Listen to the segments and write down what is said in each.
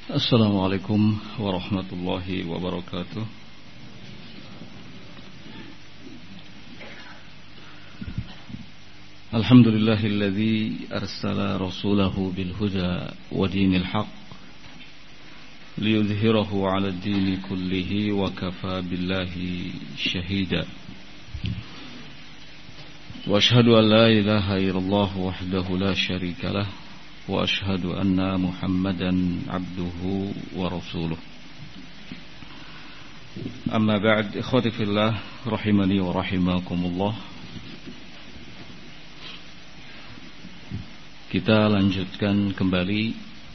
Assalamualaikum warahmatullahi wabarakatuh. Alhamdulillahilladzi arsala rasulahu bil huda wa dinil haqq liyudhhirahu 'ala ad-dini kullihi wa kafa billahi shahida. Wa ashhadu an la ilaha illallah wahdahu la syarika lah wa ashhadu anna Muhammadan abduhu wa rasuluh. Amma ba'd, ikhwati fillah rahimani wa rahimakumullah. Kita lanjutkan kembali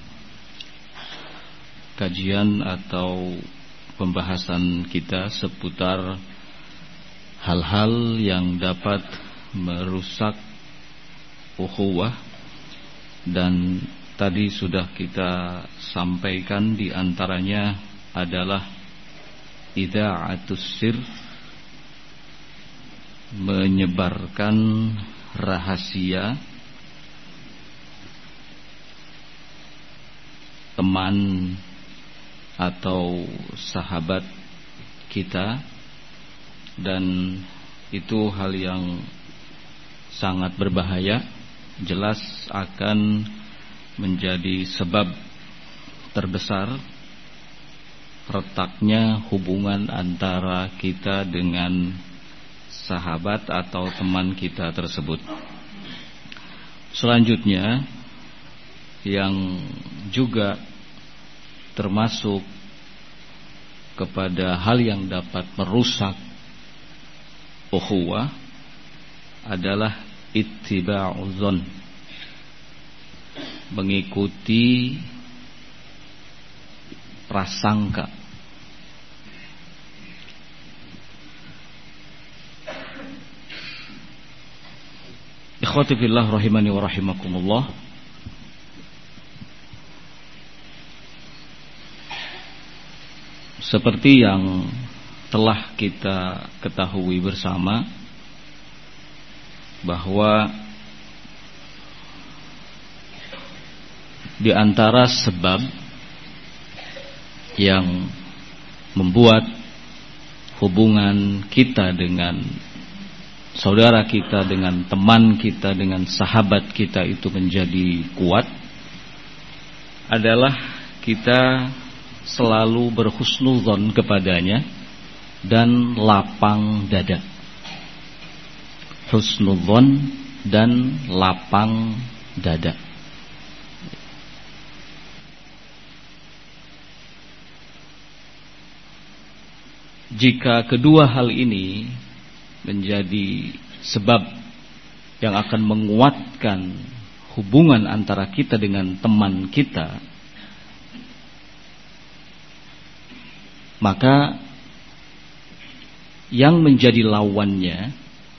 kajian atau pembahasan kita seputar hal-hal yang dapat merusak ukhuwah. Dan tadi sudah kita sampaikan di antaranya adalah idha'atus sir, menyebarkan rahasia teman atau sahabat kita, dan itu hal yang sangat berbahaya. Jelas akan menjadi sebab terbesar retaknya hubungan antara kita dengan sahabat atau teman kita tersebut. Selanjutnya, yang juga termasuk kepada hal yang dapat merusak ukhuwah adalah ittiba'uz zon, mengikuti prasangka. Ikhwati fillah rahimani wa rahimakumullah. Seperti yang telah kita ketahui bersama, bahwa di antara sebab yang membuat hubungan kita dengan saudara kita, dengan teman kita, dengan sahabat kita itu menjadi kuat adalah kita selalu berhusnudzon kepadanya dan lapang dada. Husnudzon dan lapang dada. Jika kedua hal ini menjadi sebab yang akan menguatkan hubungan antara kita dengan teman kita, maka yang menjadi lawannya,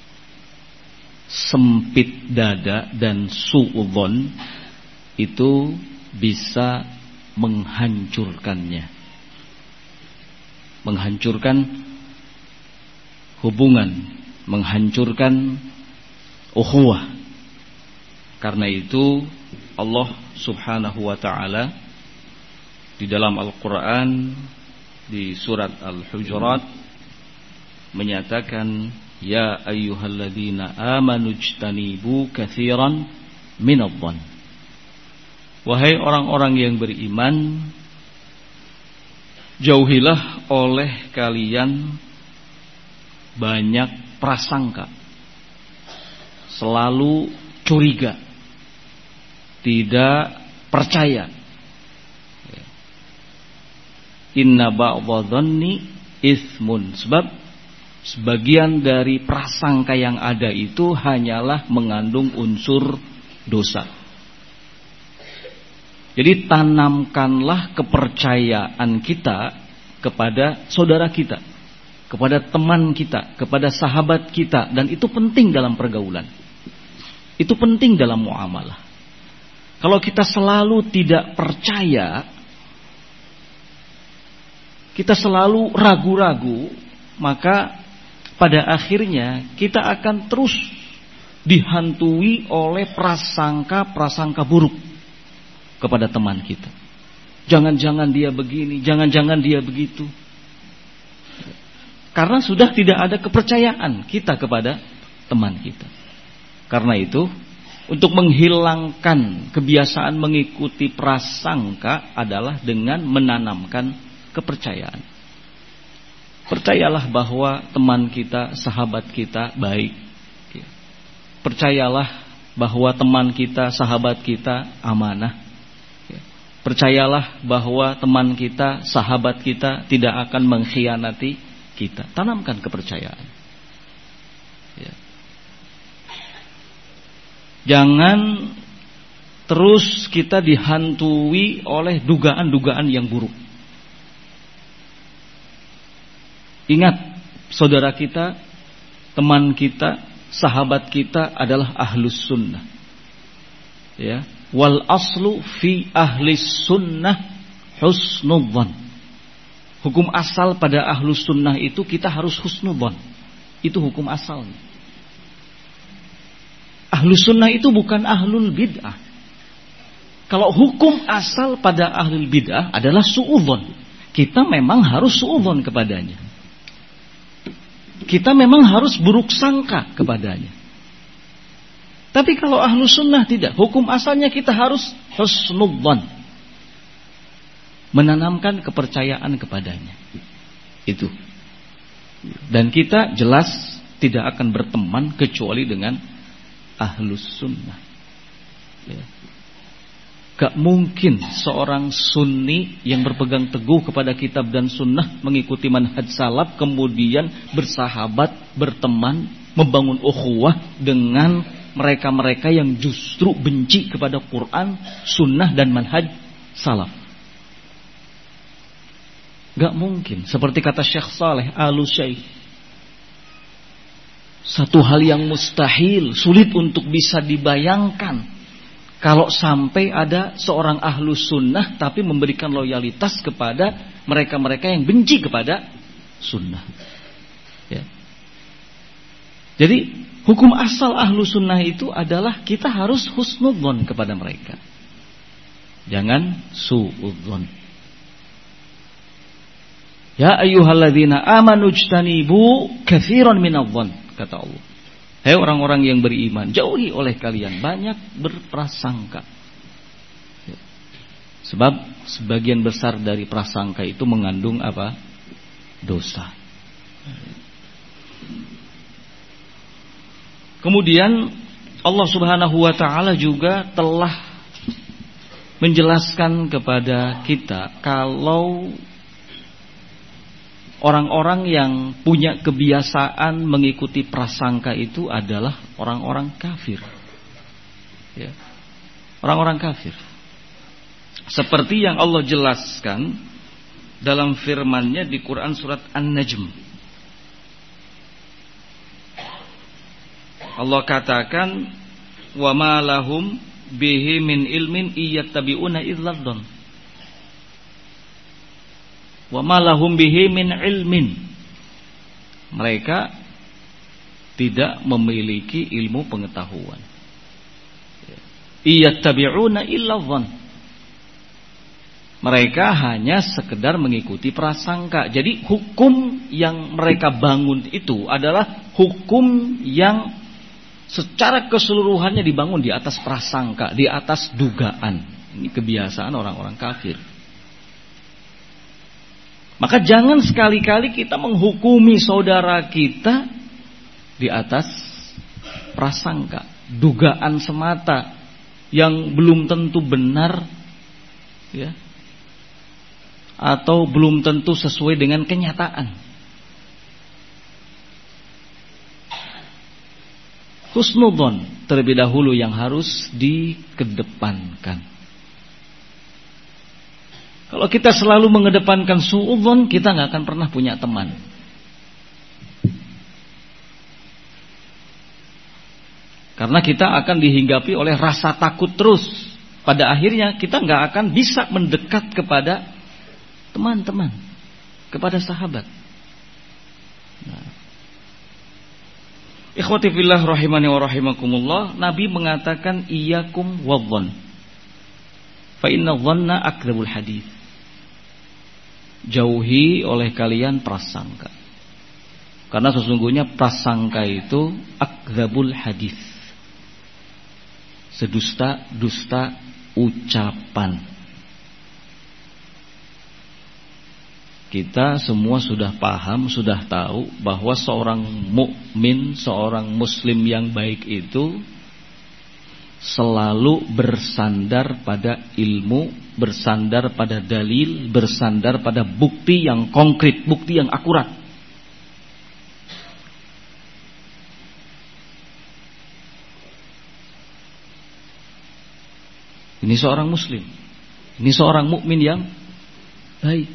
sempit dada dan su'udzon, itu bisa menghancurkannya, menghancurkan hubungan, menghancurkan ukhuwah. Karena itu Allah subhanahu wa ta'ala di dalam Al-Quran di surat Al-Hujurat menyatakan, ya ayyuhalladzina amanu ijtanibu katsiran minadh-dhann. Wahai orang-orang yang beriman, jauhilah oleh kalian banyak prasangka, selalu curiga, tidak percaya. Inna ba'dadh-dhanni itsmun, sebab sebagian dari prasangka yang ada itu hanyalah mengandung unsur dosa. Jadi tanamkanlah kepercayaan kita kepada saudara kita, kepada teman kita, kepada sahabat kita. Dan itu penting dalam pergaulan, itu penting dalam muamalah. Kalau kita selalu tidak percaya, kita selalu ragu-ragu, maka pada akhirnya kita akan terus dihantui oleh prasangka-prasangka buruk kepada teman kita. Jangan-jangan dia begini, jangan-jangan dia begitu. Karena sudah tidak ada kepercayaan kita kepada teman kita. Karena itu, untuk menghilangkan kebiasaan mengikuti prasangka adalah dengan menanamkan kepercayaan. Percayalah bahwa teman kita, sahabat kita baik. Percayalah bahwa teman kita, sahabat kita amanah. Percayalah bahwa teman kita, sahabat kita tidak akan mengkhianati kita. Tanamkan kepercayaan. Jangan terus kita dihantui oleh dugaan-dugaan yang buruk. Ingat, saudara kita, teman kita, sahabat kita adalah ahlus sunnah. Ya, wal aslu fi ahlis sunnah husnudzan. Hukum asal pada ahlus sunnah itu kita harus husnudzan. Itu hukum asalnya. Ahlus sunnah itu bukan ahlul bid'ah. Kalau hukum asal pada ahlul bid'ah adalah su'udzon. Kita memang harus su'udzon kepadanya. Kita memang harus buruk sangka kepadanya. Tapi kalau ahlus sunnah tidak. Hukum asalnya kita harus husnudzon. Menanamkan kepercayaan kepadanya. Itu. Dan kita jelas tidak akan berteman kecuali dengan ahlus sunnah. Ya. Gak mungkin seorang sunni yang berpegang teguh kepada kitab dan sunnah, mengikuti manhaj salaf, kemudian bersahabat, berteman, membangun ukhuwah dengan mereka-mereka yang justru benci kepada Quran, sunnah dan manhaj salaf. Gak mungkin. Seperti kata Syekh Saleh Al-Utsaimin, satu hal yang mustahil, sulit untuk bisa dibayangkan kalau sampai ada seorang ahlus sunnah tapi memberikan loyalitas kepada mereka-mereka yang benci kepada sunnah. Ya. Jadi hukum asal ahlus sunnah itu adalah kita harus husnudzon kepada mereka. Jangan su'udzon. Ya ayyuhalladzina amanu ijtanibu katsiran minadh-dhon. Kata Allah, hai orang-orang yang beriman, jauhi oleh kalian banyak berprasangka. Sebab sebagian besar dari prasangka itu mengandung apa? Dosa. Kemudian Allah Subhanahu wa taala juga telah menjelaskan kepada kita kalau orang-orang yang punya kebiasaan mengikuti prasangka itu adalah orang-orang kafir. Ya. Orang-orang kafir. Seperti yang Allah jelaskan dalam firman-Nya di Quran surat An-Najm. Allah katakan, "Wa ma lahum bihi min ilmin iyattabi'una idzadh-dhon." Wa ma lahum bihi min ilmin. Mereka tidak memiliki ilmu pengetahuan. Iyattabi'una illa dhann. Mereka hanya sekedar mengikuti prasangka. Jadi hukum yang mereka bangun itu adalah hukum yang secara keseluruhannya dibangun di atas prasangka, di atas dugaan. Ini kebiasaan orang-orang kafir. Maka jangan sekali-kali kita menghukumi saudara kita di atas prasangka, dugaan semata yang belum tentu benar, ya, atau belum tentu sesuai dengan kenyataan. Husnudzon terlebih dahulu yang harus dikedepankan. Kalau kita selalu mengedepankan su'udzon, kita gak akan pernah punya teman. Karena kita akan dihinggapi oleh rasa takut terus. Pada akhirnya kita gak akan bisa mendekat kepada teman-teman, kepada sahabat. Nah. Ikhwati fillah rahimani wa rahimakumullah, Nabi mengatakan iyyakum wadh-dhon. Fa inna dhanna akdzabul hadits. Jauhi oleh kalian prasangka. Karena sesungguhnya prasangka itu akdzabul hadits. Sedusta-dusta ucapan. Kita semua sudah paham, sudah tahu bahwa seorang mukmin, seorang muslim yang baik itu selalu bersandar pada ilmu, bersandar pada dalil, bersandar pada bukti yang konkret, bukti yang akurat. Ini seorang muslim, ini seorang mukmin yang baik.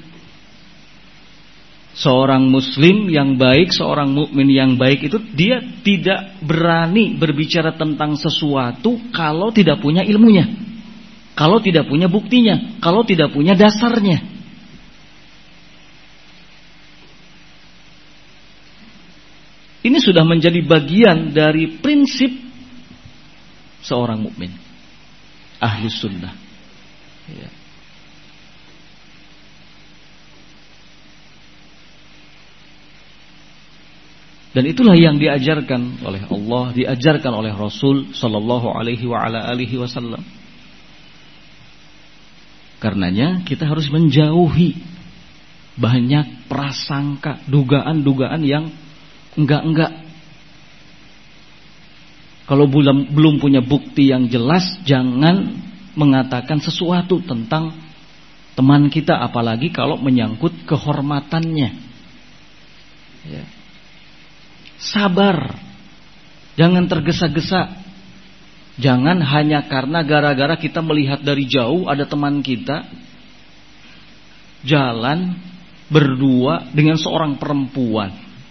Seorang muslim yang baik, seorang mukmin yang baik itu dia tidak berani berbicara tentang sesuatu kalau tidak punya ilmunya, kalau tidak punya buktinya, kalau tidak punya dasarnya. Ini sudah menjadi bagian dari prinsip seorang mukmin, ahlus sunnah. Ya. Dan itulah yang diajarkan oleh Allah, diajarkan oleh Rasul sallallahu alaihi wa ala alihi wasallam. Karenanya kita harus menjauhi banyak prasangka, dugaan-dugaan yang enggak-enggak. Kalau belum punya bukti yang jelas, jangan mengatakan sesuatu tentang teman kita, apalagi kalau menyangkut kehormatannya. Ya. Sabar, jangan tergesa-gesa. Jangan hanya karena gara-gara kita melihat dari jauh ada teman kita jalan berdua dengan seorang perempuan,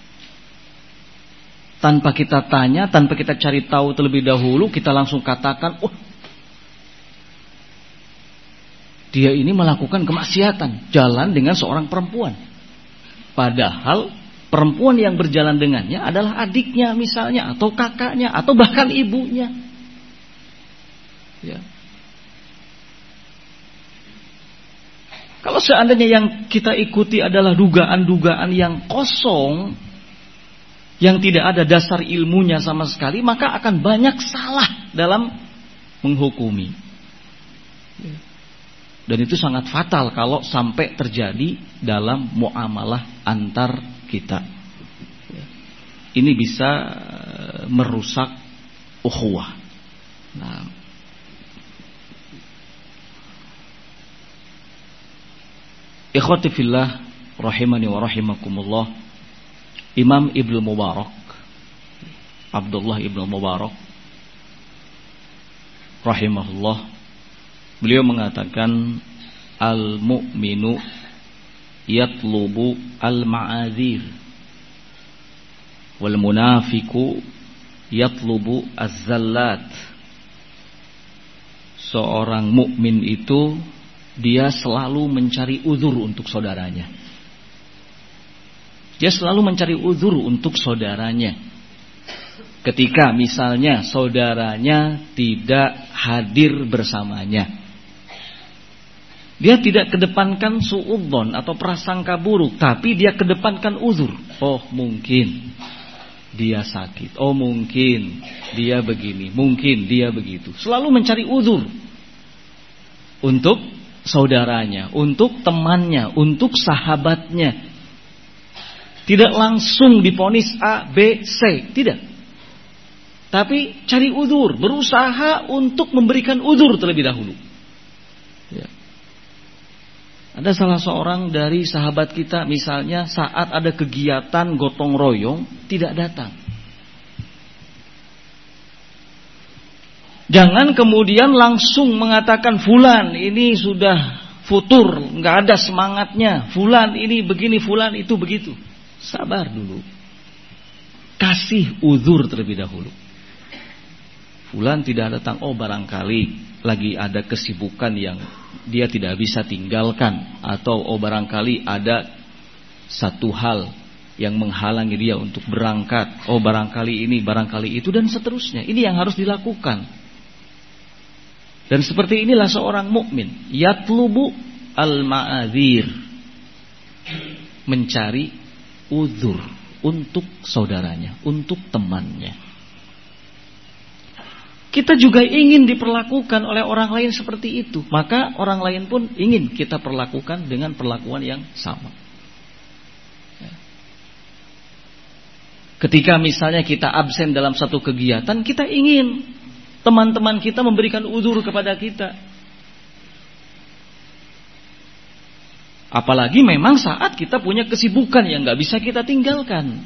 tanpa kita tanya, tanpa kita cari tahu terlebih dahulu, kita langsung katakan, oh, dia ini melakukan kemaksiatan, jalan dengan seorang perempuan. Padahal perempuan yang berjalan dengannya adalah adiknya misalnya, atau kakaknya, atau bahkan ibunya. Ya. Kalau seandainya yang kita ikuti adalah dugaan-dugaan yang kosong, yang tidak ada dasar ilmunya sama sekali, maka akan banyak salah dalam menghukumi. Ya. Dan itu sangat fatal kalau sampai terjadi dalam muamalah antar kita. Ini bisa merusak ukhuwah. Nah, ikhwati fillah rahimani wa rahimakumullah, Imam Ibnu Mubarak, Abdullah Ibnu Mubarak rahimahullah, beliau mengatakan al-mu'minu yatlubu al-ma'adzir wal munafiku yatlubu az-zallat. Seorang mukmin itu dia selalu mencari uzur untuk saudaranya. Dia selalu mencari uzur untuk saudaranya. Ketika misalnya saudaranya tidak hadir bersamanya, dia tidak kedepankan suudzon atau prasangka buruk, tapi dia kedepankan uzur. Oh, mungkin dia sakit. Oh, mungkin dia begini, mungkin dia begitu. Selalu mencari uzur untuk saudaranya, untuk temannya, untuk sahabatnya. Tidak langsung divonis A, B, C, tidak. Tapi cari uzur, berusaha untuk memberikan uzur terlebih dahulu. Ya. Ada salah seorang dari sahabat kita misalnya saat ada kegiatan gotong royong tidak datang. Jangan kemudian langsung mengatakan fulan ini sudah futur, nggak ada semangatnya. Fulan ini begini, fulan itu begitu. Sabar dulu. Kasih uzur terlebih dahulu. Fulan tidak datang, oh barangkali lagi ada kesibukan yang dia tidak bisa tinggalkan, atau oh barangkali ada satu hal yang menghalangi dia untuk berangkat, oh barangkali ini, barangkali itu, dan seterusnya. Ini yang harus dilakukan. Dan seperti inilah seorang mukmin, yatlubu al-ma'adzir, mencari uzur untuk saudaranya, untuk temannya. Kita juga ingin diperlakukan oleh orang lain seperti itu, maka orang lain pun ingin kita perlakukan dengan perlakuan yang sama. Ketika misalnya kita absen dalam satu kegiatan, kita ingin teman-teman kita memberikan uzur kepada kita. Apalagi memang saat kita punya kesibukan yang gak bisa kita tinggalkan.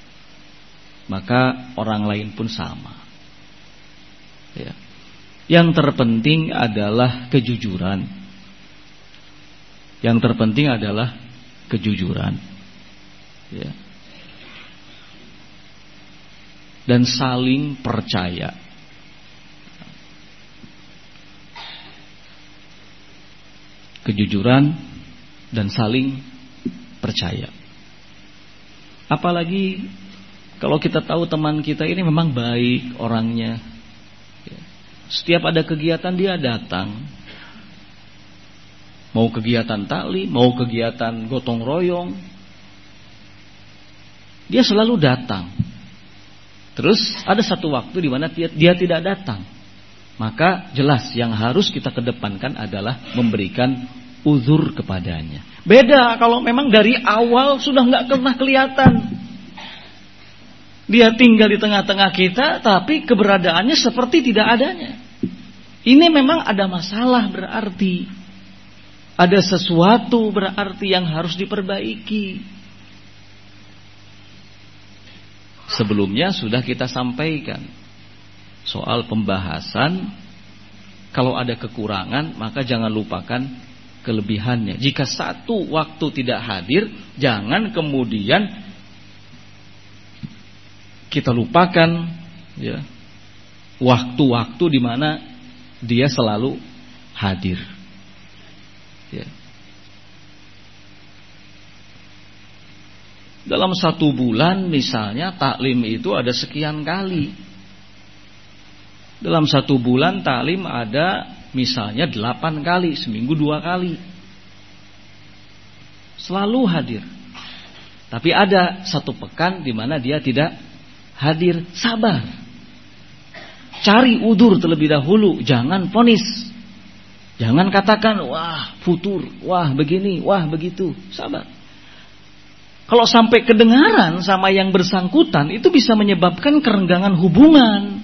Maka orang lain pun sama. Ya. Yang terpenting adalah kejujuran. Yang terpenting adalah kejujuran. Ya. Dan saling percaya. Kejujuran dan saling percaya. Apalagi kalau kita tahu teman kita ini memang baik orangnya. Setiap ada kegiatan dia datang. Mau kegiatan taklim, mau kegiatan gotong royong, dia selalu datang. Terus ada satu waktu di mana dia tidak datang. Maka jelas yang harus kita kedepankan adalah memberikan uzur kepadanya. Beda kalau memang dari awal sudah nggak pernah kelihatan. Dia tinggal di tengah-tengah kita, tapi keberadaannya seperti tidak adanya. Ini memang ada masalah berarti. Ada sesuatu berarti yang harus diperbaiki. Sebelumnya sudah kita sampaikan soal pembahasan, kalau ada kekurangan maka jangan lupakan kelebihannya. Jika satu waktu tidak hadir, jangan kemudian kita lupakan ya, waktu-waktu di mana dia selalu hadir. Ya. Dalam satu bulan misalnya taklim itu ada sekian kali. Dalam satu bulan taklim ada misalnya 8 kali, seminggu 2 kali. Selalu hadir. Tapi ada satu pekan di mana dia tidak hadir. Sabar. Cari udzur terlebih dahulu, jangan vonis. Jangan katakan wah futur, wah begini, wah begitu. Sabar. Kalau sampai kedengaran sama yang bersangkutan, itu bisa menyebabkan kerenggangan hubungan.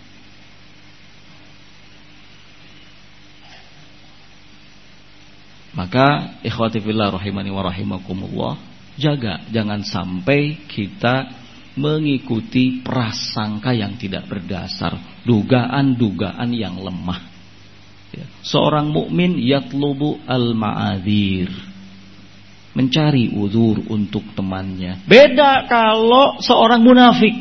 Maka ikhwati fillah rahimani wa rahimakumullah, jaga jangan sampai kita mengikuti prasangka yang tidak berdasar, dugaan-dugaan yang lemah. Ya. Seorang mukmin yatlubu al-ma'adzir, mencari uzur untuk temannya. Beda kalau seorang munafik.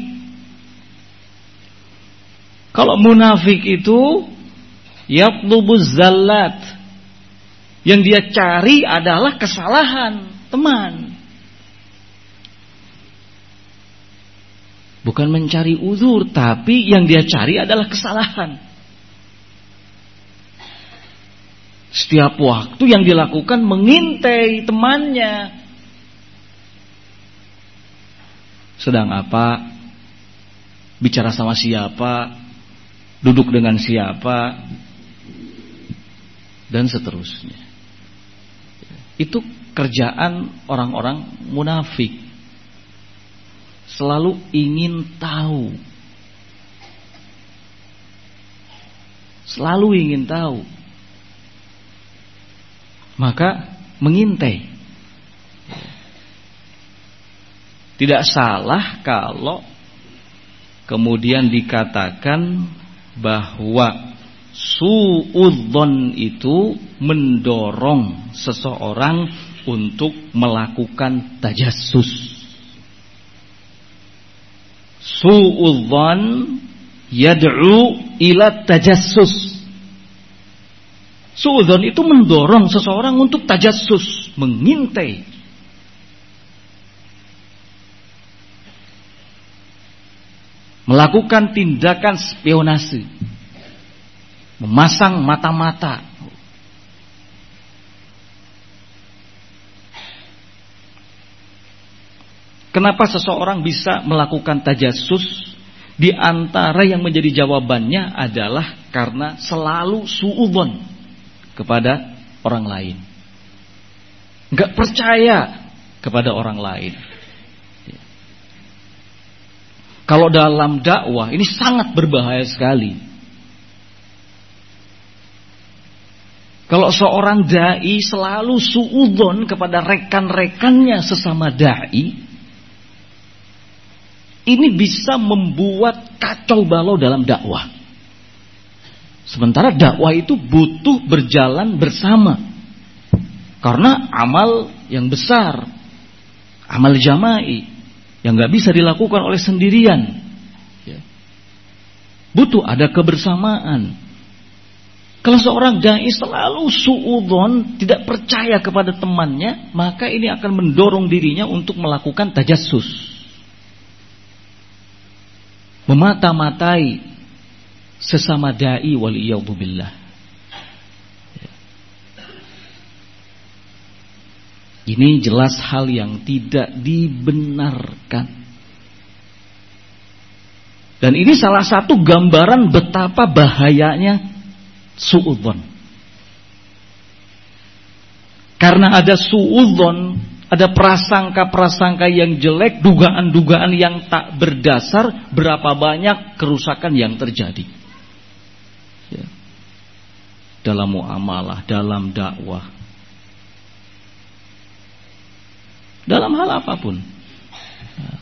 Kalau munafik itu yatlubu zallat, yang dia cari adalah kesalahan teman. Bukan mencari uzur, tapi yang dia cari adalah kesalahan. Setiap waktu yang dilakukan mengintai temannya. Sedang apa? Bicara sama siapa? Duduk dengan siapa? Dan seterusnya. Itu kerjaan orang-orang munafik. Selalu ingin tahu. Selalu ingin tahu. Maka mengintai. Tidak salah kalau kemudian dikatakan bahwa suudzon itu mendorong seseorang untuk melakukan tajassus. Suudzon yad'u ila tajassus. Suudzon itu mendorong seseorang untuk tajassus, mengintai. Melakukan tindakan spionase. memasang mata-mata. Kenapa seseorang bisa melakukan tajassus? Di antara yang menjadi jawabannya adalah karena selalu suudzon kepada orang lain, nggak percaya kepada orang lain. Kalau dalam dakwah ini sangat berbahaya sekali. Kalau seorang dai selalu suudzon kepada rekan-rekannya sesama dai, ini bisa membuat kacau balau dalam dakwah. Sementara dakwah itu butuh berjalan bersama. Karena amal yang besar, amal jama'i, yang gak bisa dilakukan oleh sendirian. Butuh ada kebersamaan. Kalau seorang dai selalu suudzon, tidak percaya kepada temannya, maka ini akan mendorong dirinya untuk melakukan tajassus, memata-matai sesama dai waliyadzubillah. Ini jelas hal yang tidak dibenarkan. Dan ini salah satu gambaran betapa bahayanya suudzon. Karena ada suudzon, ada prasangka-prasangka yang jelek, dugaan-dugaan yang tak berdasar, berapa banyak kerusakan yang terjadi. Ya. Dalam muamalah, dalam dakwah, dalam hal apapun. Ya.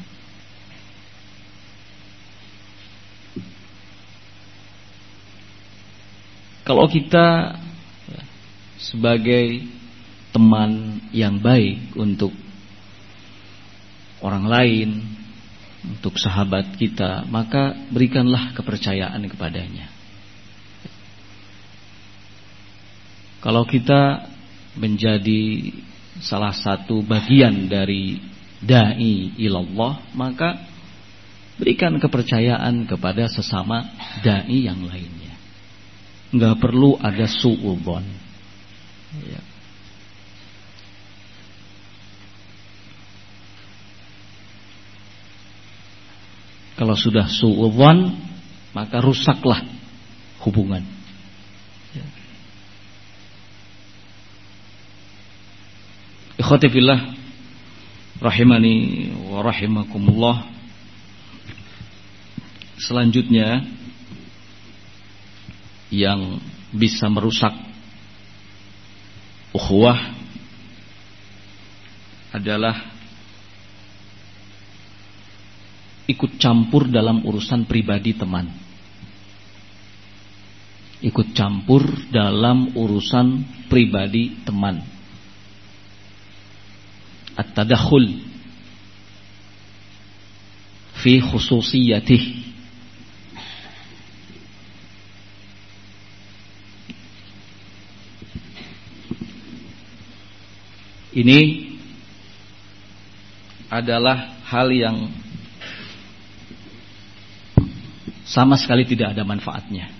Kalau kita sebagai teman yang baik untuk orang lain, untuk sahabat kita, maka berikanlah kepercayaan kepadanya. Kalau kita menjadi salah satu bagian dari dai ilallah, maka berikan kepercayaan kepada sesama dai yang lainnya. Enggak perlu ada suudzon. Ya. Kalau sudah suudzon, maka rusaklah hubungan. Ya. Ikhwati fillah rahimani wa rahimakumullah. Selanjutnya yang bisa merusak ukhuwah adalah ikut campur dalam urusan pribadi teman. Ikut campur dalam urusan pribadi teman. At-tadakhul fi khususiyatih. Ini adalah hal yang sama sekali tidak ada manfaatnya.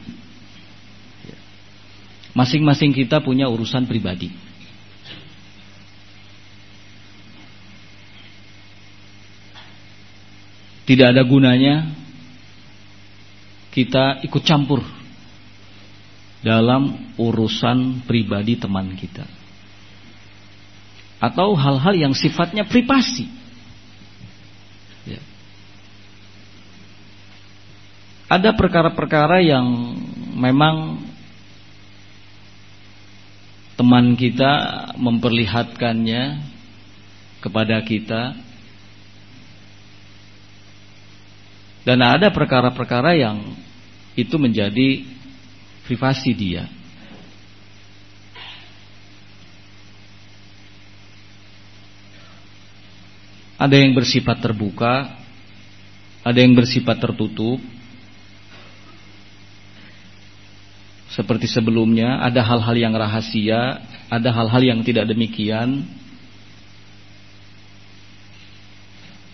Masing-masing kita punya urusan pribadi. Tidak ada gunanya kita ikut campur dalam urusan pribadi teman kita, atau hal-hal yang sifatnya privasi. Ya. Ada perkara-perkara yang memang teman kita memperlihatkannya kepada kita, dan ada perkara-perkara yang itu menjadi privasi dia. Ada yang bersifat terbuka, ada yang bersifat tertutup. Seperti sebelumnya, ada hal-hal yang rahasia, ada hal-hal yang tidak demikian.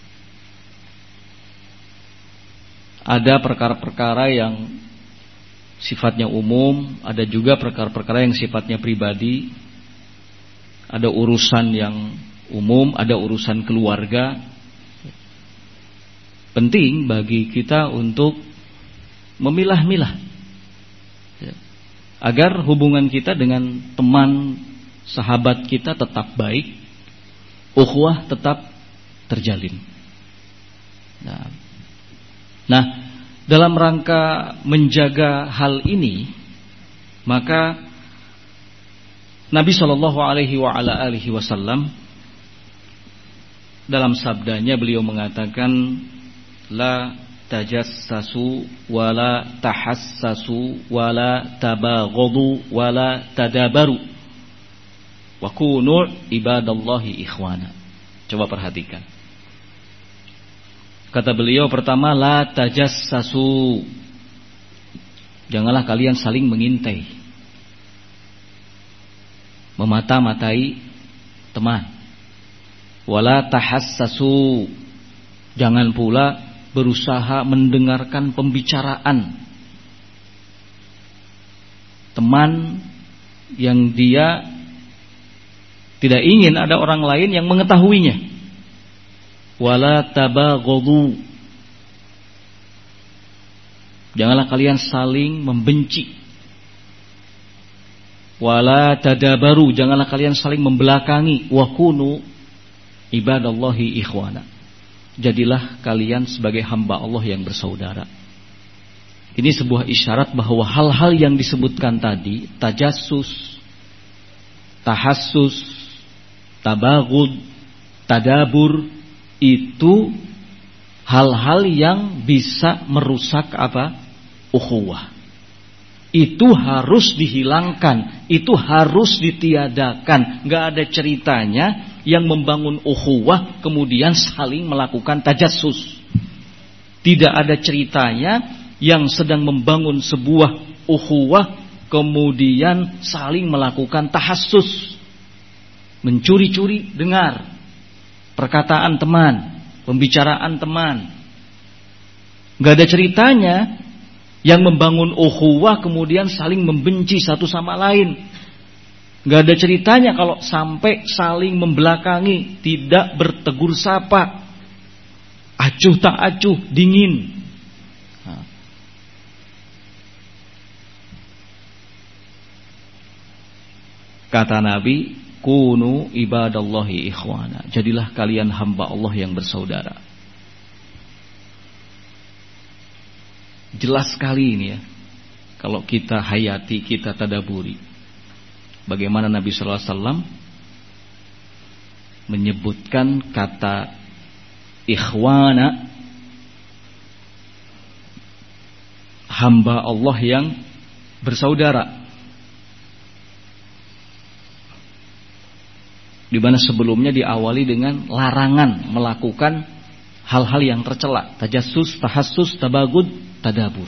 Ada perkara-perkara yang sifatnya umum, ada juga perkara-perkara yang sifatnya pribadi. Ada urusan yang umum, ada urusan keluarga. Penting bagi kita untuk memilah-milah agar hubungan kita dengan teman, sahabat kita tetap baik, ukhuwah tetap terjalin. Nah, dalam rangka menjaga hal ini, maka Nabi Shallallahu Alaihi Wasallam dalam sabdanya beliau mengatakan, la tajassasu wala tahassasu wala tabaghadu wala tadabaru wa kunu ibadallahi ikhwana. Coba perhatikan. Kata beliau pertama, la tajassasu. Janganlah kalian saling mengintai, memata-matai teman. Wala tahassasu. Jangan pula berusaha mendengarkan pembicaraan teman yang dia tidak ingin ada orang lain yang mengetahuinya. Wala tabaghadu. Janganlah kalian saling membenci. Wala tadabaru. Janganlah kalian saling membelakangi. Wa kunu ibadallahi ikhwana. Jadilah kalian sebagai hamba Allah yang bersaudara. Ini sebuah isyarat bahwa hal-hal yang disebutkan tadi, tajassus, tahassus, tabaghud, tadabur, itu hal-hal yang bisa merusak apa? Ukhuwah. Itu harus dihilangkan, itu harus ditiadakan. Gak ada ceritanya yang membangun ukhuwah kemudian saling melakukan tajassus. Tidak ada ceritanya yang sedang membangun sebuah ukhuwah kemudian saling melakukan tahassus, mencuri-curi dengar perkataan teman, pembicaraan teman. Gak ada ceritanya yang membangun ukhuwah kemudian saling membenci satu sama lain. Gak ada ceritanya kalau sampai saling membelakangi, tidak bertegur sapa, acuh tak acuh, dingin. Kata Nabi, kunu ibadallahi ikhwana. Jadilah kalian hamba Allah yang bersaudara. Jelas sekali ini ya, kalau kita hayati, kita tadaburi, bagaimana Nabi sallallahu alaihi wasallam menyebutkan kata ikhwana, hamba Allah yang bersaudara, di mana sebelumnya diawali dengan larangan melakukan hal-hal yang tercela, tajassus, tahassus, tabaghud, tadabur.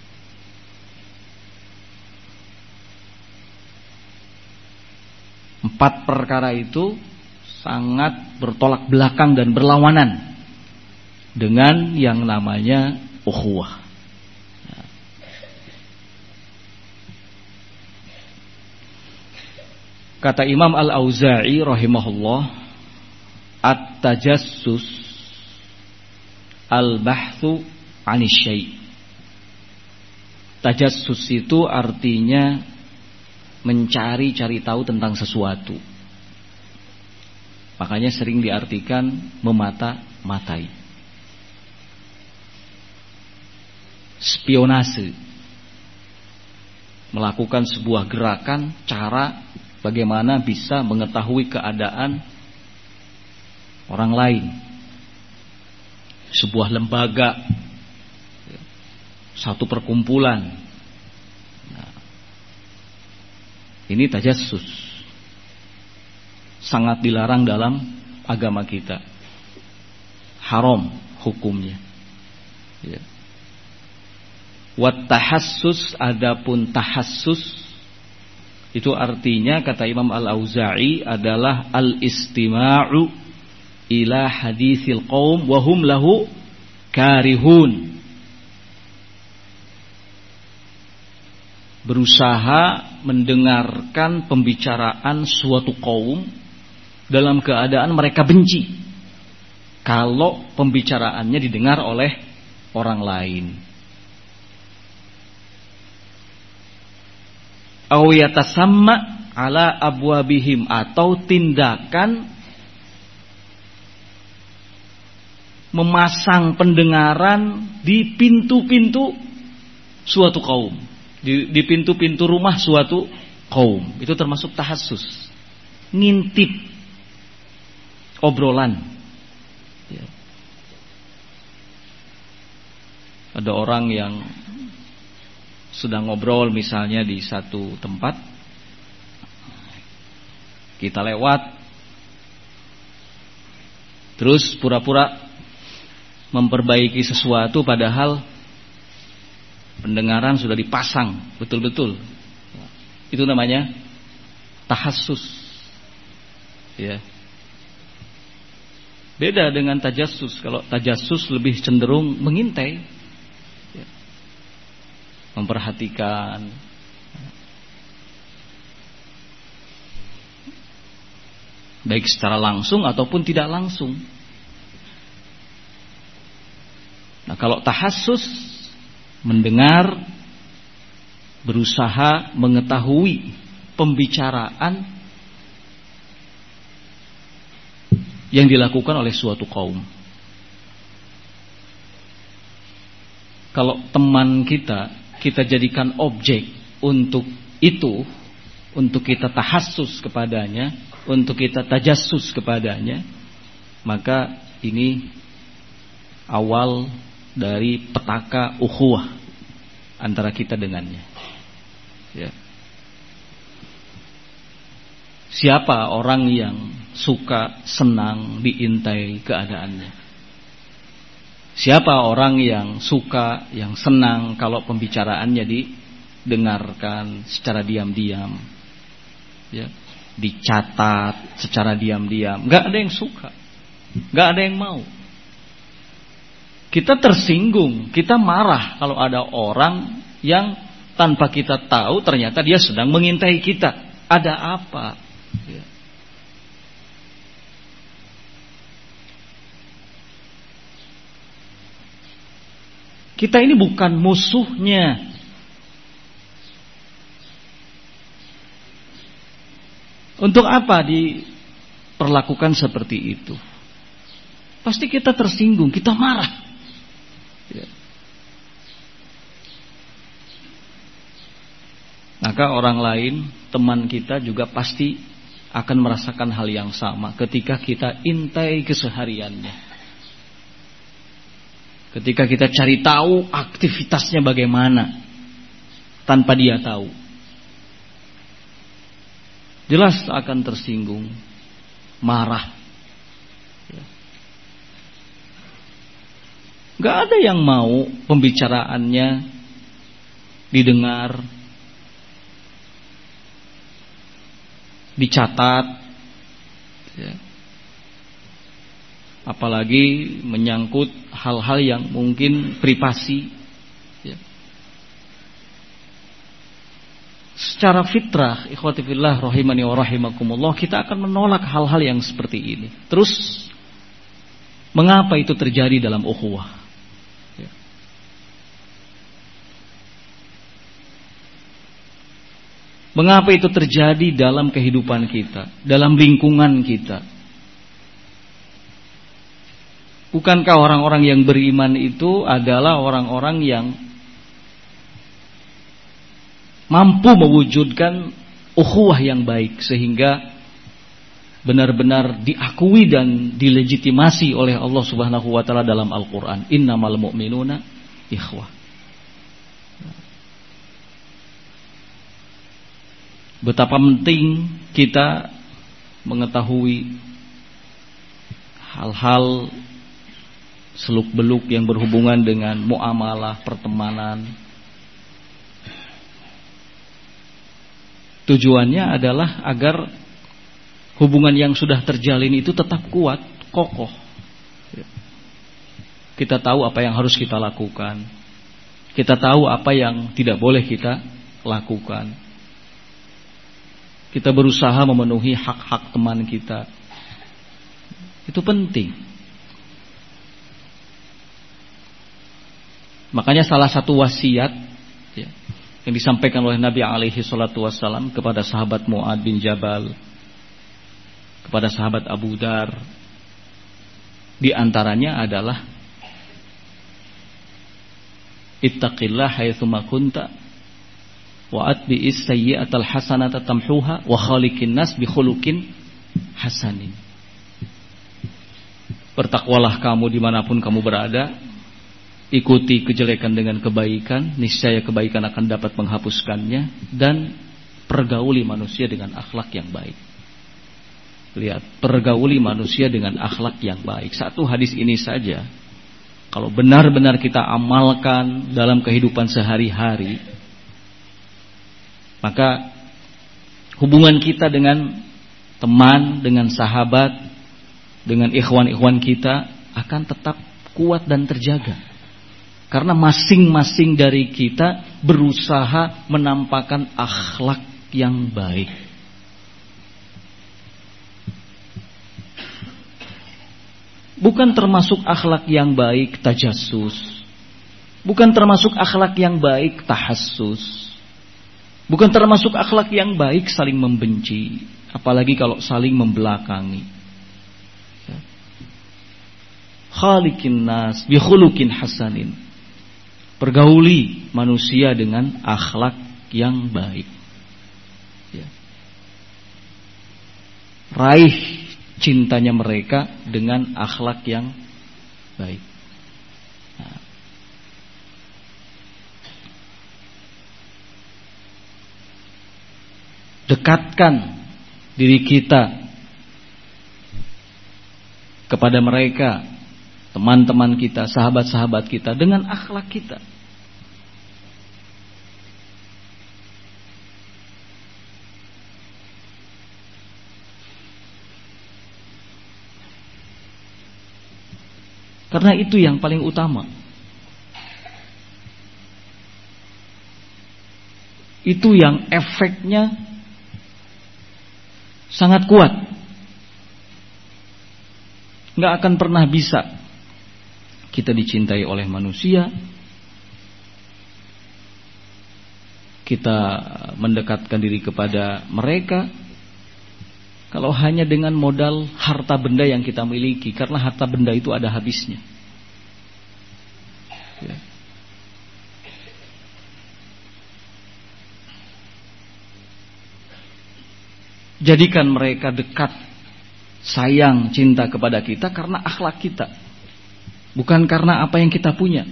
Empat perkara itu sangat bertolak belakang dan berlawanan dengan yang namanya ukhuwah. Kata Imam Al-Auza'i rahimahullah, at-tajassus al-bahthu 'anis syai'. Tajassus itu artinya mencari-cari tahu tentang sesuatu. Makanya sering diartikan memata-matai. Spionase, melakukan sebuah gerakan, cara bagaimana bisa mengetahui keadaan orang lain. Sebuah lembaga, satu perkumpulan. Nah, ini tajassus, sangat dilarang dalam agama kita, haram hukumnya. Ya. Wat tahassus, adapun tahassus itu artinya kata Imam Al-Auza'i adalah al-istima'u ila haditsil qaum wa hum lahu karihun. berusaha mendengarkan pembicaraan suatu kaum dalam keadaan mereka benci kalau pembicaraannya didengar oleh orang lain. Aw yatasamma ala abwabihim, atau tindakan memasang pendengaran di pintu-pintu suatu kaum, di pintu-pintu rumah suatu kaum. Itu termasuk tahassus, ngintip obrolan. Ya. Ada orang yang sedang ngobrol misalnya di satu tempat, kita lewat, terus pura-pura memperbaiki sesuatu padahal pendengaran sudah dipasang betul-betul. Itu namanya tahassus. Ya. Beda dengan tajassus. Kalau tajassus lebih cenderung mengintai, ya, memperhatikan. Baik secara langsung ataupun tidak langsung. Nah, kalau tahassus, mendengar, berusaha mengetahui pembicaraan yang dilakukan oleh suatu kaum. Kalau teman kita jadikan objek untuk itu, untuk kita tahassus kepadanya, untuk kita tajassus kepadanya, maka ini awal dari petaka ukhuwah antara kita dengannya. Ya. Siapa orang yang suka senang diintai keadaannya? Siapa orang yang suka, yang senang kalau pembicaraannya didengarkan secara diam-diam, ya, dicatat secara diam-diam? Gak ada yang suka, gak ada yang mau. Kita tersinggung, kita marah kalau ada orang yang tanpa kita tahu ternyata dia sedang mengintai kita. Ada apa? Ya. Kita ini bukan musuhnya. Untuk apa diperlakukan seperti itu? Pasti kita tersinggung, kita marah. Ya. Maka orang lain, teman kita juga pasti akan merasakan hal yang sama ketika kita intai kesehariannya, ketika kita cari tahu aktivitasnya bagaimana tanpa dia tahu, jelas akan tersinggung, marah. Gak ada yang mau pembicaraannya didengar, dicatat, ya. Apalagi menyangkut hal-hal yang mungkin privasi, ya. Secara fitrah, ikhwati fillah rahimani wa rahimakumullah, kita akan menolak hal-hal yang seperti ini. Terus mengapa itu terjadi dalam ukhuwah? Mengapa itu terjadi dalam kehidupan kita, dalam lingkungan kita? Bukankah orang-orang yang beriman itu adalah orang-orang yang mampu mewujudkan ukhuwah yang baik, sehingga benar-benar diakui dan dilegitimasi oleh Allah Subhanahu wa taala dalam Al-Qur'an, innamal mu'minuna ikhwah. Betapa penting kita mengetahui hal-hal seluk-beluk yang berhubungan dengan muamalah pertemanan. Tujuannya adalah agar hubungan yang sudah terjalin itu tetap kuat, kokoh. Kita tahu apa yang harus kita lakukan, kita tahu apa yang tidak boleh kita lakukan. Kita berusaha memenuhi hak-hak teman kita. Itu penting. Makanya salah satu wasiat ya, yang disampaikan oleh Nabi alaihi salatu wassalam kepada sahabat Mu'ad bin Jabal, kepada sahabat Abu Dar, di antaranya adalah ittaqillah haitsuma kunta wa atbi'is sayyi'atal hasanata tamhuha wa khaliqin nas bi khuluqin hasanin. Bertakwalah kamu dimanapun kamu berada, ikuti kejelekan dengan kebaikan, niscaya kebaikan akan dapat menghapuskannya, dan pergauli manusia dengan akhlak yang baik. Lihat, pergauli manusia dengan akhlak yang baik. Satu hadis ini saja, kalau benar-benar kita amalkan dalam kehidupan sehari-hari, maka hubungan kita dengan teman, dengan sahabat, dengan ikhwan-ikhwan kita akan tetap kuat dan terjaga. Karena masing-masing dari kita berusaha menampakkan akhlak yang baik. Bukan termasuk akhlak yang baik tajassus. Bukan termasuk akhlak yang baik tahassus. Bukan termasuk akhlak yang baik saling membenci, apalagi kalau saling membelakangi. Khaliqin nas bi khuluqin hasanin. Pergauli manusia dengan akhlak yang baik. Ya. Raih cintanya mereka dengan akhlak yang baik. Nah. Dekatkan diri kita kepada mereka, teman-teman kita, sahabat-sahabat kita, dengan akhlak kita. Karena itu yang paling utama. Itu yang efeknya sangat kuat. Nggak akan pernah bisa kita dicintai oleh manusia, kita mendekatkan diri kepada mereka, kalau hanya dengan modal harta benda yang kita miliki. Karena harta benda itu ada habisnya ya. Jadikan mereka dekat, sayang, cinta kepada kita karena akhlak kita, bukan karena apa yang kita punya,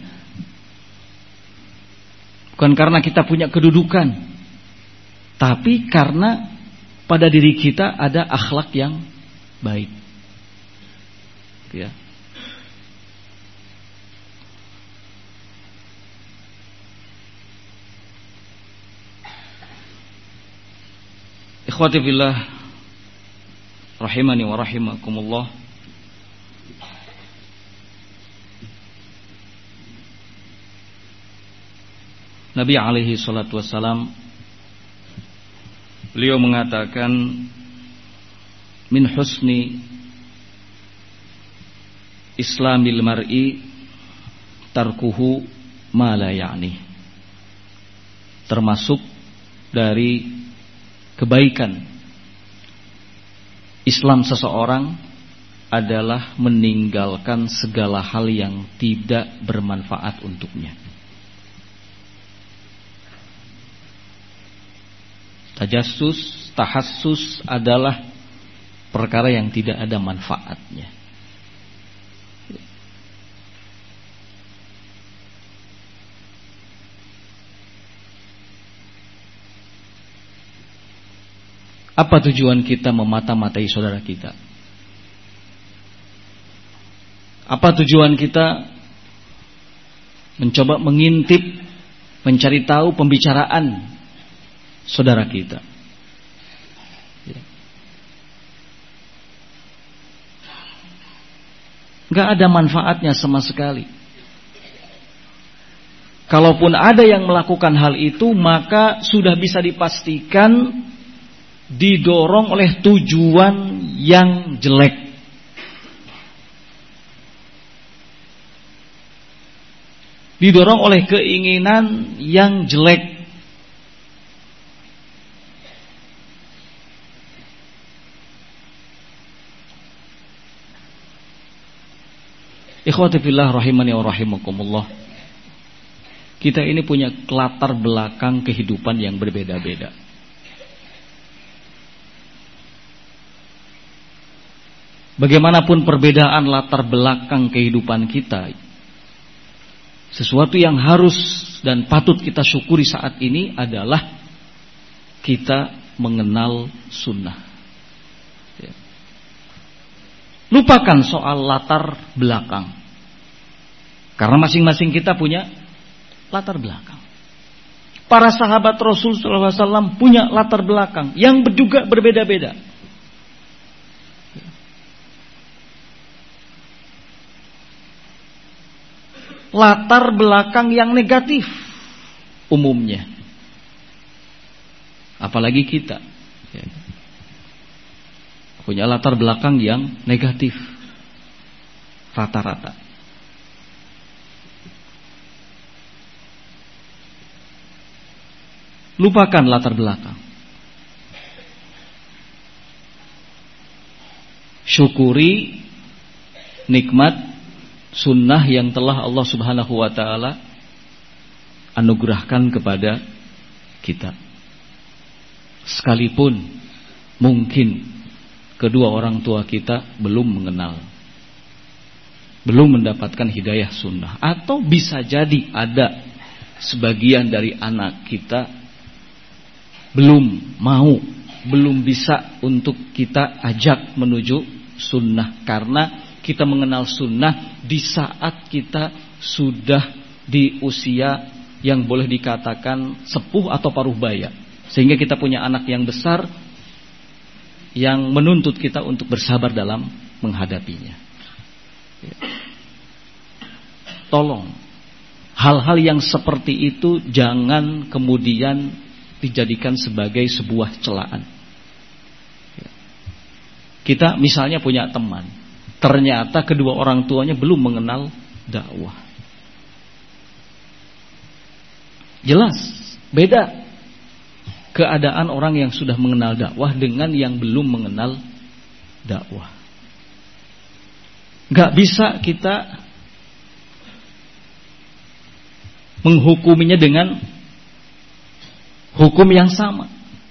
bukan karena kita punya kedudukan, tapi karena pada diri kita ada akhlak yang baik. Ya. Ikhwati fillah rahimani wa rahimakumullah. Nabi alaihi salatu wassalam, beliau mengatakan, min husni islamil mar'i tarkuhu ma la ya'ni. Termasuk dari kebaikan Islam seseorang adalah meninggalkan segala hal yang tidak bermanfaat untuknya. Tajassus, tahassus adalah perkara yang tidak ada manfaatnya. Apa tujuan kita memata-matai saudara kita? Apa tujuan kita mencoba mengintip, mencari tahu pembicaraan saudara kita? Gak ada manfaatnya sama sekali. Kalaupun ada yang melakukan hal itu, maka sudah bisa dipastikan didorong oleh tujuan yang jelek. Didorong oleh keinginan yang jelek. Ikhwati fillah rahimani wa rahimakumullah. Kita ini punya latar belakang kehidupan yang berbeda-beda. Bagaimanapun perbedaan latar belakang kehidupan kita, sesuatu yang harus dan patut kita syukuri saat ini adalah kita mengenal sunnah. Lupakan soal latar belakang, karena masing-masing kita punya latar belakang. Para sahabat Rasul SAW punya latar belakang yang juga berbeda-beda. Latar belakang yang negatif umumnya, apalagi kita punya latar belakang yang negatif rata-rata. Lupakan latar belakang. Syukuri nikmat sunnah yang telah Allah Subhanahu wa ta'ala anugerahkan kepada kita. Sekalipun mungkin kedua orang tua kita belum mengenal, belum mendapatkan hidayah sunnah, atau bisa jadi ada sebagian dari anak kita belum mau, belum bisa untuk kita ajak menuju sunnah, karena kita mengenal sunnah di saat kita sudah di usia yang boleh dikatakan sepuh atau paruh baya, sehingga kita punya anak yang besar yang menuntut kita untuk bersabar dalam menghadapinya. Tolong hal-hal yang seperti itu jangan kemudian dijadikan sebagai sebuah celaan. Kita misalnya punya teman, ternyata kedua orang tuanya belum mengenal dakwah. Jelas beda keadaan orang yang sudah mengenal dakwah dengan yang belum mengenal dakwah. Gak bisa kita menghukuminya dengan hukum yang sama.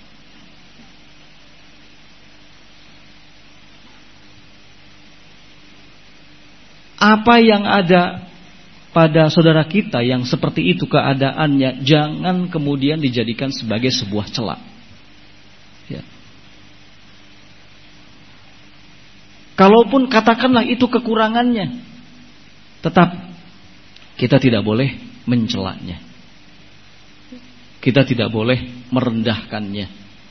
Apa yang ada pada saudara kita yang seperti itu keadaannya, jangan kemudian dijadikan sebagai sebuah cela. Ya. Kalaupun katakanlah itu kekurangannya, tetap kita tidak boleh mencelanya. Kita tidak boleh merendahkannya.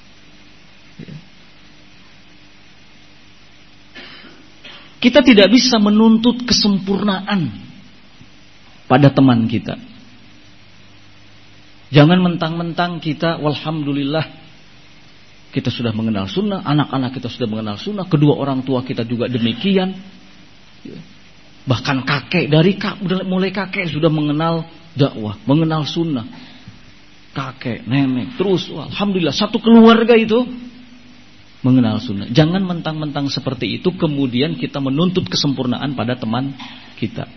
Kita tidak bisa menuntut kesempurnaan pada teman kita. Jangan mentang-mentang kita, walhamdulillah, kita sudah mengenal sunnah, anak-anak kita sudah mengenal sunnah, kedua orang tua kita juga demikian. Bahkan kakek, mulai kakek sudah mengenal dakwah, mengenal sunnah. Kakek, nenek, terus alhamdulillah satu keluarga itu mengenal sunnah. Jangan mentang-mentang seperti itu kemudian kita menuntut kesempurnaan pada teman kita.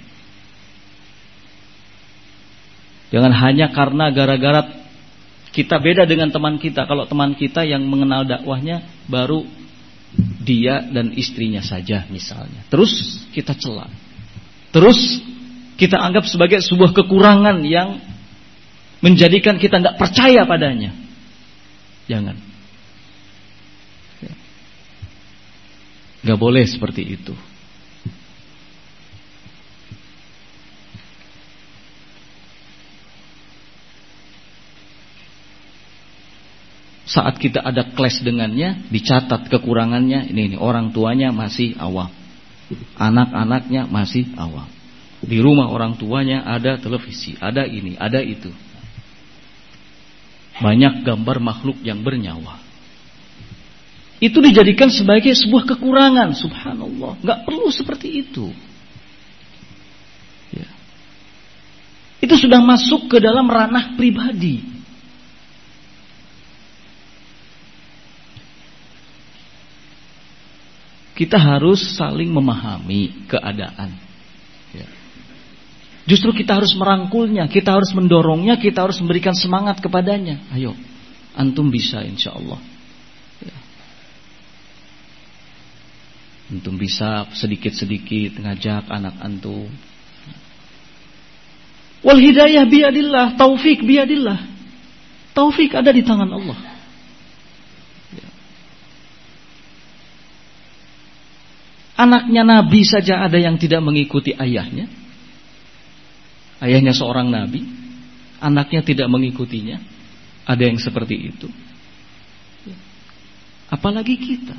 Jangan hanya karena gara-gara kita beda dengan teman kita. Kalau teman kita yang mengenal dakwahnya baru dia dan istrinya saja misalnya, terus kita cela, terus kita anggap sebagai sebuah kekurangan yang menjadikan kita tidak percaya padanya. Jangan. Gak boleh seperti itu. Saat kita ada clash dengannya, dicatat kekurangannya. Ini orang tuanya masih awam, anak-anaknya masih awam. Di rumah orang tuanya ada televisi, ada ini, ada itu. Banyak gambar makhluk yang bernyawa. Itu dijadikan sebagai sebuah kekurangan. Subhanallah, gak perlu seperti itu. Ya. Itu sudah masuk ke dalam ranah pribadi. Kita harus saling memahami keadaan. Ya. Justru kita harus merangkulnya, kita harus mendorongnya, kita harus memberikan semangat kepadanya. Ayo, antum bisa insya Allah. Ya. Antum bisa sedikit-sedikit ngajak anak antum. Wal hidayah biadillah, taufik biadillah. Taufik ada di tangan Allah. Ya. Anaknya Nabi saja ada yang tidak mengikuti ayahnya. Ayahnya seorang nabi, anaknya tidak mengikutinya. Ada yang seperti itu. Apalagi kita.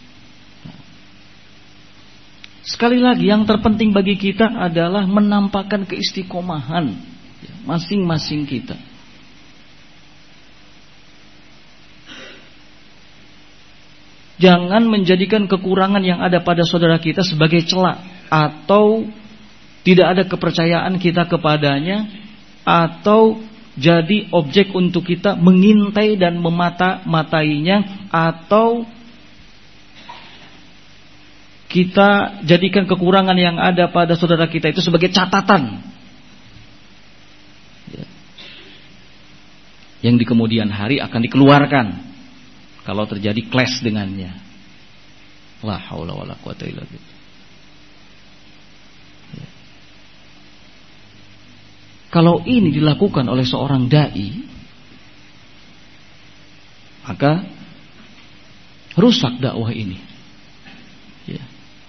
Sekali lagi, yang terpenting bagi kita adalah menampakkan keistiqomahan masing-masing kita. Jangan menjadikan kekurangan yang ada pada saudara kita sebagai celah, atau tidak ada kepercayaan kita kepadanya, atau jadi objek untuk kita mengintai dan memata-matainya, atau kita jadikan kekurangan yang ada pada saudara kita itu sebagai catatan yang di kemudian hari akan dikeluarkan kalau terjadi clash dengannya. La haula wala quwata illa billah. Kalau ini dilakukan oleh seorang dai, maka rusak dakwah ini. Ya.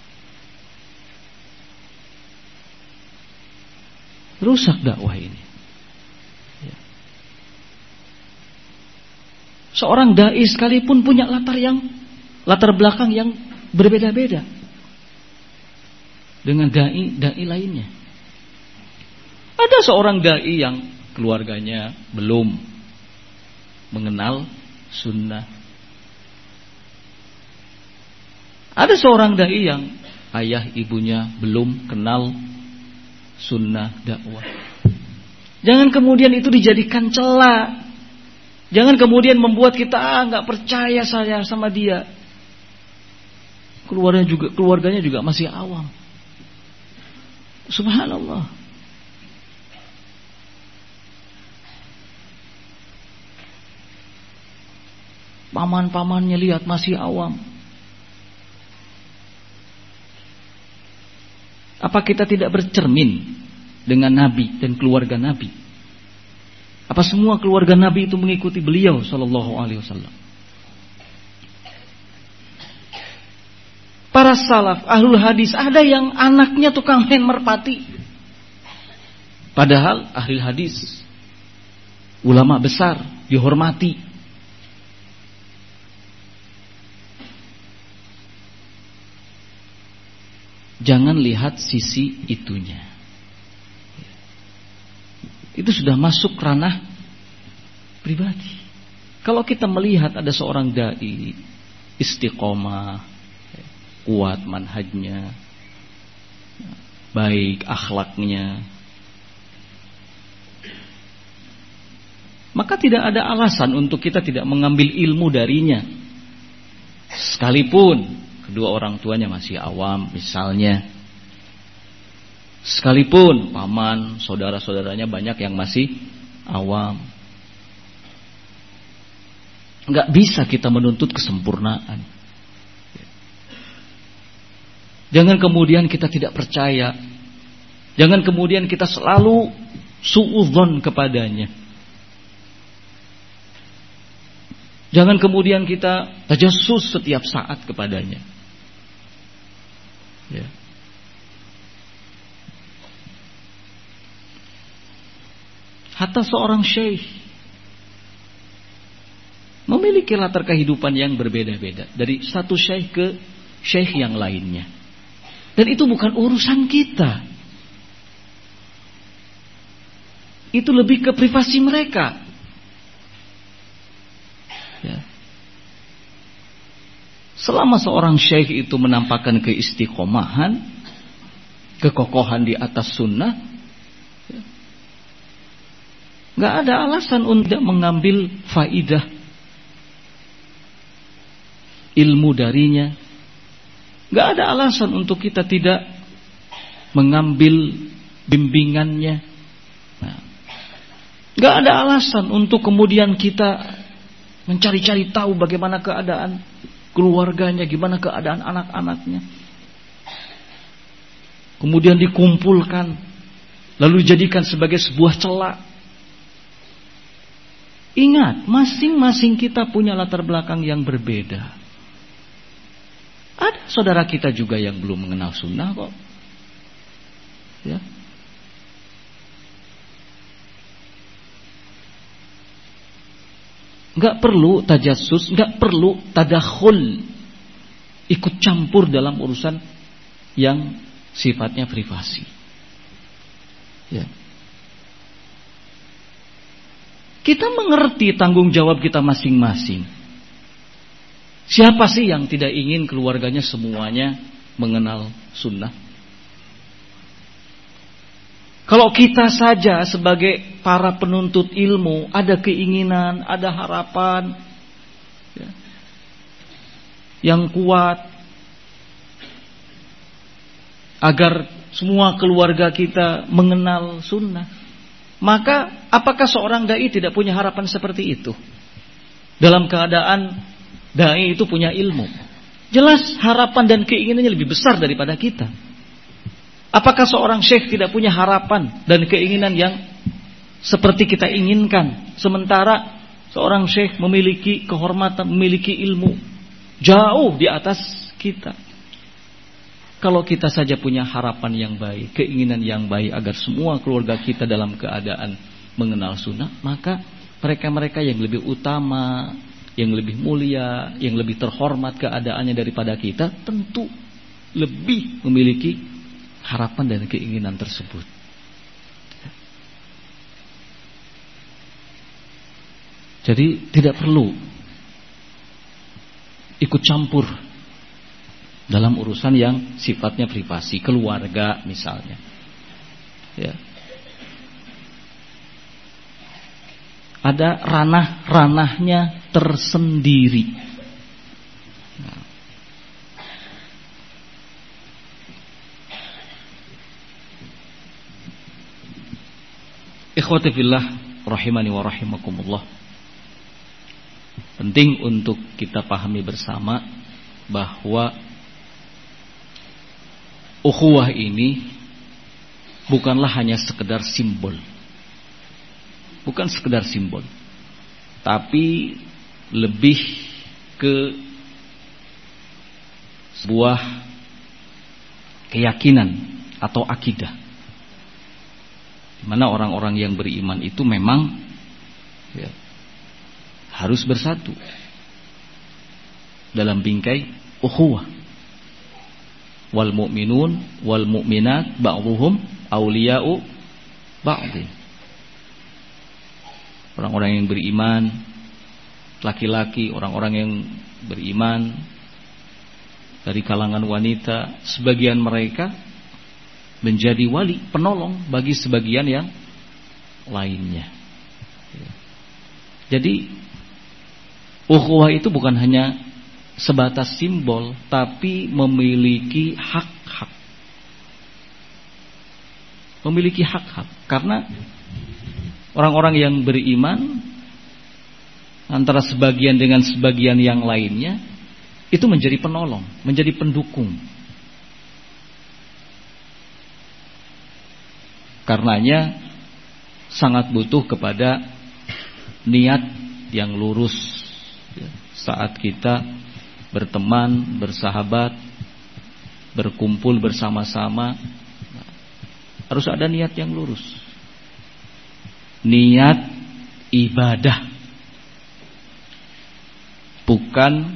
Rusak dakwah ini. Ya. Seorang dai sekalipun punya latar belakang yang berbeda-beda dengan dai lainnya. Ada seorang dai yang keluarganya belum mengenal sunnah. Ada seorang dai yang ayah ibunya belum kenal sunnah dakwah. Jangan kemudian itu dijadikan celah. Jangan kemudian membuat kita nggak percaya saya sama dia. Keluarganya juga masih awam. Subhanallah. Paman-pamannya lihat masih awam. Apa kita tidak bercermin dengan Nabi dan keluarga Nabi? Apa semua keluarga Nabi itu mengikuti beliau sallallahu alaihi wasallam? Para salaf, ahlul hadis, ada yang anaknya tukang main merpati. Padahal ahli hadis, ulama besar, dihormati. Jangan lihat sisi itunya. Itu sudah masuk ranah pribadi. Kalau kita melihat ada seorang dai istiqomah, kuat manhajnya, baik akhlaknya, maka tidak ada alasan untuk kita tidak mengambil ilmu darinya. Sekalipun kedua orang tuanya masih awam misalnya, sekalipun paman, saudara-saudaranya banyak yang masih awam, nggak bisa kita menuntut kesempurnaan. Jangan kemudian kita tidak percaya, jangan kemudian kita selalu suudzon kepadanya. Jangan kemudian kita tajassus setiap saat kepadanya. Ya. Hatta seorang syekh memiliki latar kehidupan yang berbeda-beda dari satu syekh ke syekh yang lainnya. Dan itu bukan urusan kita. itu lebih ke privasi mereka. Ya. Selama seorang syekh itu menampakkan keistiqomahan, kekokohan di atas sunnah, ya, gak ada alasan untuk mengambil faidah ilmu darinya. Gak ada alasan untuk kita tidak mengambil bimbingannya. Nah, gak ada alasan untuk kemudian kita mencari-cari tahu bagaimana keadaan keluarganya, gimana keadaan anak-anaknya. Kemudian dikumpulkan, lalu dijadikan sebagai sebuah celah. Ingat, masing-masing kita punya latar belakang yang berbeda. Ada saudara kita juga yang belum mengenal sunnah kok. Ya. Gak perlu tajassus, gak perlu tadakhul, ikut campur dalam urusan yang sifatnya privasi. Ya. Kita mengerti tanggung jawab kita masing-masing. Siapa sih yang tidak ingin keluarganya semuanya mengenal sunnah? Kalau kita saja sebagai para penuntut ilmu ada keinginan, ada harapan, ya, yang kuat agar semua keluarga kita mengenal sunnah, maka apakah seorang dai tidak punya harapan seperti itu? Dalam keadaan dai itu punya ilmu, jelas harapan dan keinginannya lebih besar daripada kita. Apakah seorang syekh tidak punya harapan dan keinginan yang seperti kita inginkan, sementara seorang syekh memiliki kehormatan, memiliki ilmu jauh di atas kita? Kalau kita saja punya harapan yang baik, keinginan yang baik agar semua keluarga kita dalam keadaan mengenal sunnah, maka mereka-mereka yang lebih utama, yang lebih mulia, yang lebih terhormat keadaannya daripada kita, tentu lebih memiliki harapan dan keinginan tersebut. Jadi tidak perlu ikut campur dalam urusan yang sifatnya privasi, keluarga misalnya. Ya. Ada ranah-ranahnya tersendiri. Ikhwati fillah rahimani wa rahimakumullah. Penting untuk kita pahami bersama bahwa ukhuwah ini bukanlah hanya sekedar simbol. Bukan sekedar simbol, tapi lebih ke sebuah keyakinan atau akidah, di mana orang-orang yang beriman itu memang ya, harus bersatu dalam bingkai ukhuwah. Wal mu'minun wal mu'minat ba'dhuhum awliya'u ba'dhin. Orang-orang yang beriman, laki-laki, orang-orang yang beriman dari kalangan wanita, sebagian mereka menjadi wali, penolong bagi sebagian yang lainnya. Jadi ukhuwah itu bukan hanya sebatas simbol, tapi memiliki hak-hak. Memiliki hak-hak. Karena orang-orang yang beriman antara sebagian dengan sebagian yang lainnya itu menjadi penolong, menjadi pendukung. Karenanya sangat butuh kepada niat yang lurus ya, saat kita berteman, bersahabat, berkumpul bersama-sama, harus ada niat yang lurus. Niat ibadah, bukan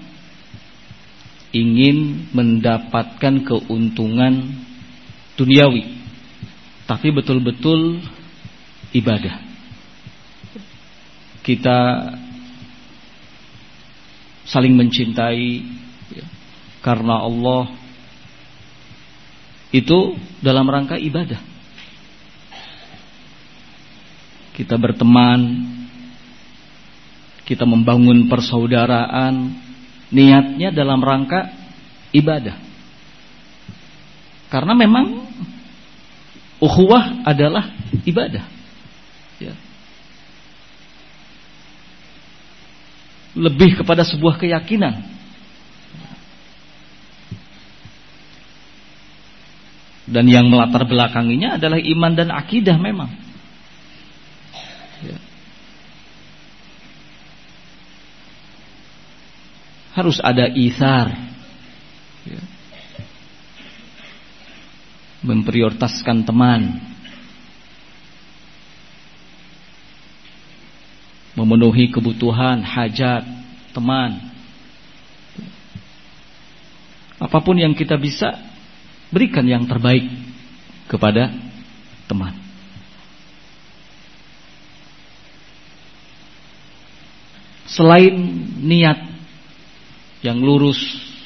ingin mendapatkan keuntungan duniawi, tapi betul-betul ibadah. Kita saling mencintai karena Allah, itu dalam rangka ibadah. Kita berteman, kita membangun persaudaraan, niatnya dalam rangka ibadah. Karena memang ukhuwah adalah ibadah, ya. Lebih kepada sebuah keyakinan. Dan yang melatar belakanginya adalah iman dan akidah memang, ya. Harus ada itsar, ya. Memprioritaskan teman, memenuhi kebutuhan, hajat teman. Apapun yang kita bisa, berikan yang terbaik kepada teman. Selain niat yang lurus,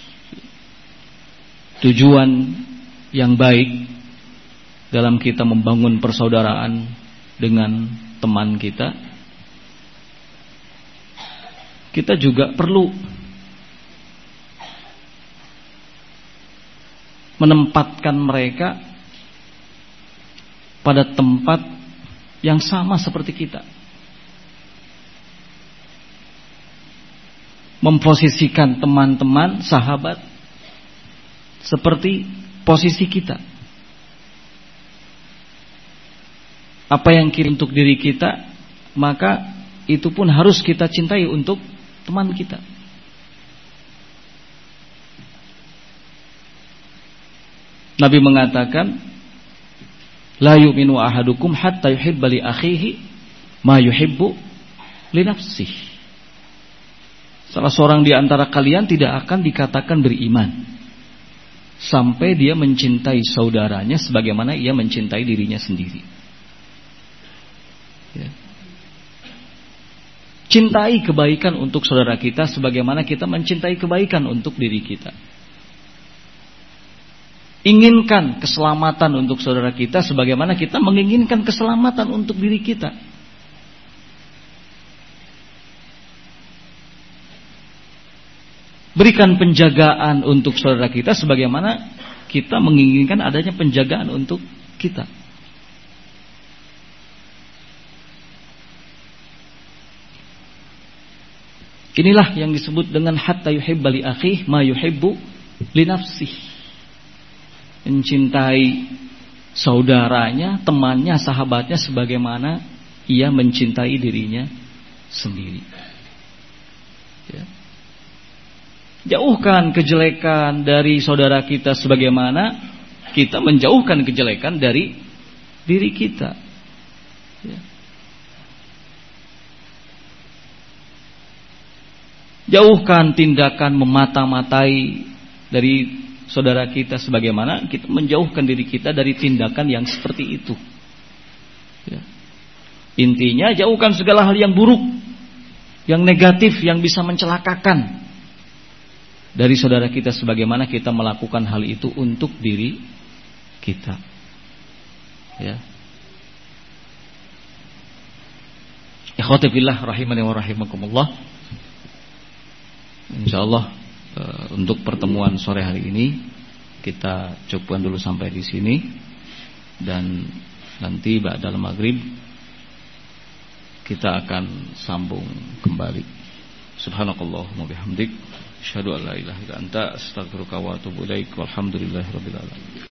tujuan yang baik dalam kita membangun persaudaraan dengan teman kita, kita juga perlu menempatkan mereka pada tempat yang sama seperti kita. Memposisikan teman-teman, sahabat seperti posisi kita. Apa yang kiri untuk diri kita, maka itu pun harus kita cintai untuk teman kita. Nabi mengatakan, la yu'minu ahadukum hatta yuhibba li akhihi ma yuhibbu li nafsihi. Salah seorang di antara kalian tidak akan dikatakan beriman sampai dia mencintai saudaranya sebagaimana ia mencintai dirinya sendiri, ya. Cintai kebaikan untuk saudara kita sebagaimana kita mencintai kebaikan untuk diri kita. Inginkan keselamatan untuk saudara kita sebagaimana kita menginginkan keselamatan untuk diri kita. Berikan penjagaan untuk saudara kita sebagaimana kita menginginkan adanya penjagaan untuk kita. Inilah yang disebut dengan hatta yuhibba li akhihi ma yuhibbu li nafsihi. Mencintai saudaranya, temannya, sahabatnya sebagaimana ia mencintai dirinya sendiri, ya. Jauhkan kejelekan dari saudara kita sebagaimana kita menjauhkan kejelekan dari diri kita, ya. Jauhkan tindakan memata-matai dari saudara kita sebagaimana kita menjauhkan diri kita dari tindakan yang seperti itu, ya. Intinya jauhkan segala hal yang buruk, yang negatif, yang bisa mencelakakan dari saudara kita sebagaimana kita melakukan hal itu untuk diri kita, ya. Ikhwati fillah rahimani wa rahimakumullah. Insyaallah untuk pertemuan sore hari ini kita cukupkan dulu sampai di sini, dan nanti ba'dal maghrib kita akan sambung kembali. Subhanakallahumma bihamdik, asyhadu an la ilaha illa anta, astaghfiruka wa atubu ilaik. Walhamdulillahirabbil alamin.